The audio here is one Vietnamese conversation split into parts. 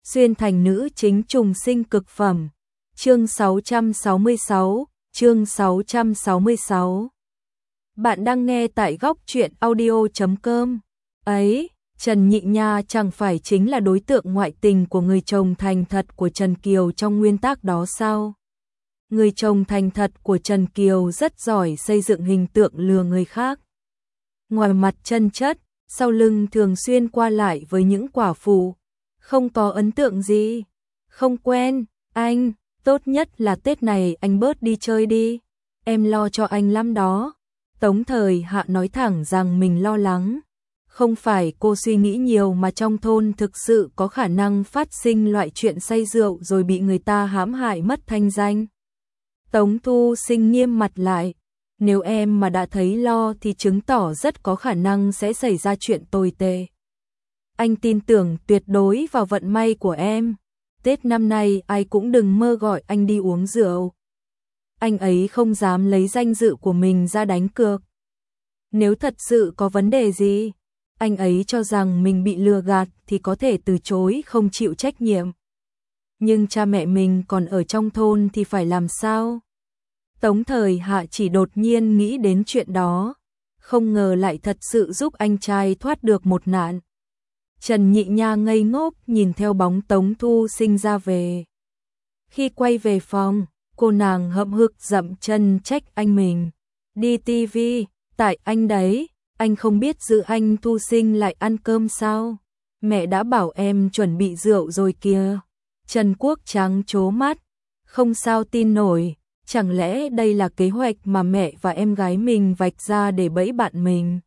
xuyên thành nữ chính trùng sinh cực phẩm. Chương 666. Bạn đang nghe tại góc truyện audio.com. Ấy, Trần Nhị Nha chẳng phải chính là đối tượng ngoại tình của người chồng thành thật của Trần Kiều trong nguyên tắc đó sao? Người chồng thành thật của Trần Kiều rất giỏi xây dựng hình tượng lừa người khác. Ngoài mặt chân chất, sau lưng thường xuyên qua lại với những quả phụ. Không có ấn tượng gì. Không quen, anh, tốt nhất là Tết này anh bớt đi chơi đi. Em lo cho anh lắm đó. Tống Thời Hạ nói thẳng rằng mình lo lắng. Không phải cô suy nghĩ nhiều mà trong thôn thực sự có khả năng phát sinh loại chuyện say rượu rồi bị người ta hãm hại mất thanh danh. Tống Thu Sinh nghiêm mặt lại. Nếu em mà đã thấy lo thì chứng tỏ rất có khả năng sẽ xảy ra chuyện tồi tệ. Anh tin tưởng tuyệt đối vào vận may của em. Tết năm nay ai cũng đừng mơ gọi anh đi uống rượu. Anh ấy không dám lấy danh dự của mình ra đánh cược. Nếu thật sự có vấn đề gì, anh ấy cho rằng mình bị lừa gạt thì có thể từ chối không chịu trách nhiệm. Nhưng cha mẹ mình còn ở trong thôn thì phải làm sao? Tống Thời Hạ chỉ đột nhiên nghĩ đến chuyện đó, không ngờ lại thật sự giúp anh trai thoát được một nạn. Trần Nhị Nha ngây ngốc nhìn theo bóng Tống Thu Sinh ra về. Khi quay về phòng, cô nàng hậm hực dậm chân trách anh mình. Đi tivi, tại anh đấy, anh không biết giữ anh Thu Sinh lại ăn cơm sao? Mẹ đã bảo em chuẩn bị rượu rồi kìa. Trần Quốc Tráng trố mắt, không sao tin nổi. Chẳng lẽ đây là kế hoạch mà mẹ và em gái mình vạch ra để bẫy bạn mình?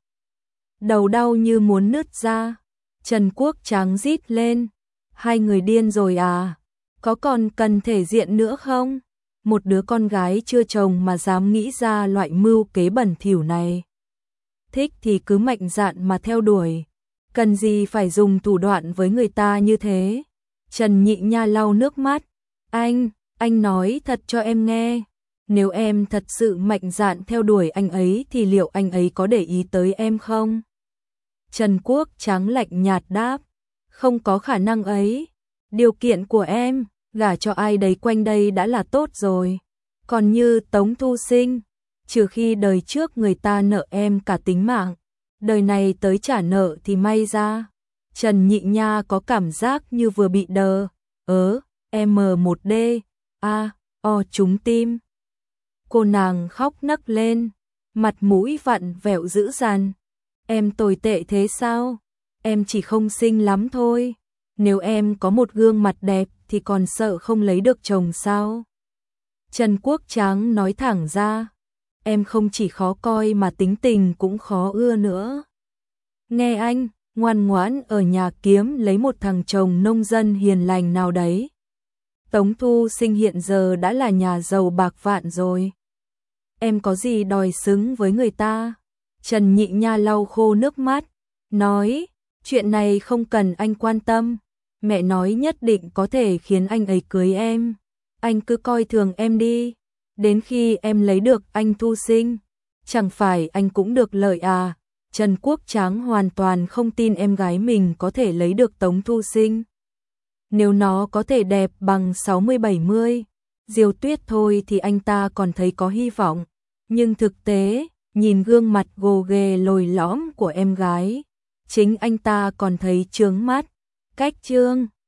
Đầu đau như muốn nứt ra. Trần Quốc Tráng rít lên. Hai người điên rồi à? Có còn cần thể diện nữa không? Một đứa con gái chưa chồng mà dám nghĩ ra loại mưu kế bẩn thỉu này. Thích thì cứ mạnh dạn mà theo đuổi. Cần gì phải dùng thủ đoạn với người ta như thế? Trần Nhị Nha lau nước mắt. Anh nói thật cho em nghe. Nếu em thật sự mạnh dạn theo đuổi anh ấy thì liệu anh ấy có để ý tới em không? Trần Quốc Tráng lạnh nhạt đáp. Không có khả năng ấy. Điều kiện của em, gả cho ai đấy quanh đây đã là tốt rồi. Còn như Tống Thu Sinh, trừ khi đời trước người ta nợ em cả tính mạng, đời này tới trả nợ thì may ra. Trần Nhị Nha có cảm giác như vừa bị đờ. M1D, trúng tim. Cô nàng khóc nấc lên, mặt mũi vặn vẹo dữ dằn. Em tồi tệ thế sao? Em chỉ không xinh lắm thôi. Nếu em có một gương mặt đẹp thì còn sợ không lấy được chồng sao? Trần Quốc Tráng nói thẳng ra. Em không chỉ khó coi mà tính tình cũng khó ưa nữa. Nghe anh, ngoan ngoãn ở nhà kiếm lấy một thằng chồng nông dân hiền lành nào đấy. Tống Thu Sinh hiện giờ đã là nhà giàu bạc vạn rồi. Em có gì đòi xứng với người ta? Trần Nhị Nha lau khô nước mắt, nói, chuyện này không cần anh quan tâm. Mẹ nói nhất định có thể khiến anh ấy cưới em. Anh cứ coi thường em đi. Đến khi em lấy được anh Thu Sinh, chẳng phải anh cũng được lợi à? Trần Quốc Tráng hoàn toàn không tin em gái mình có thể lấy được Tống Thu Sinh. Nếu nó có thể đẹp bằng 60-70, Diêu Tuyết thôi thì anh ta còn thấy có hy vọng. Nhưng thực tế, nhìn gương mặt gồ ghề lồi lõm của em gái, chính anh ta còn thấy chướng mắt. Cách chương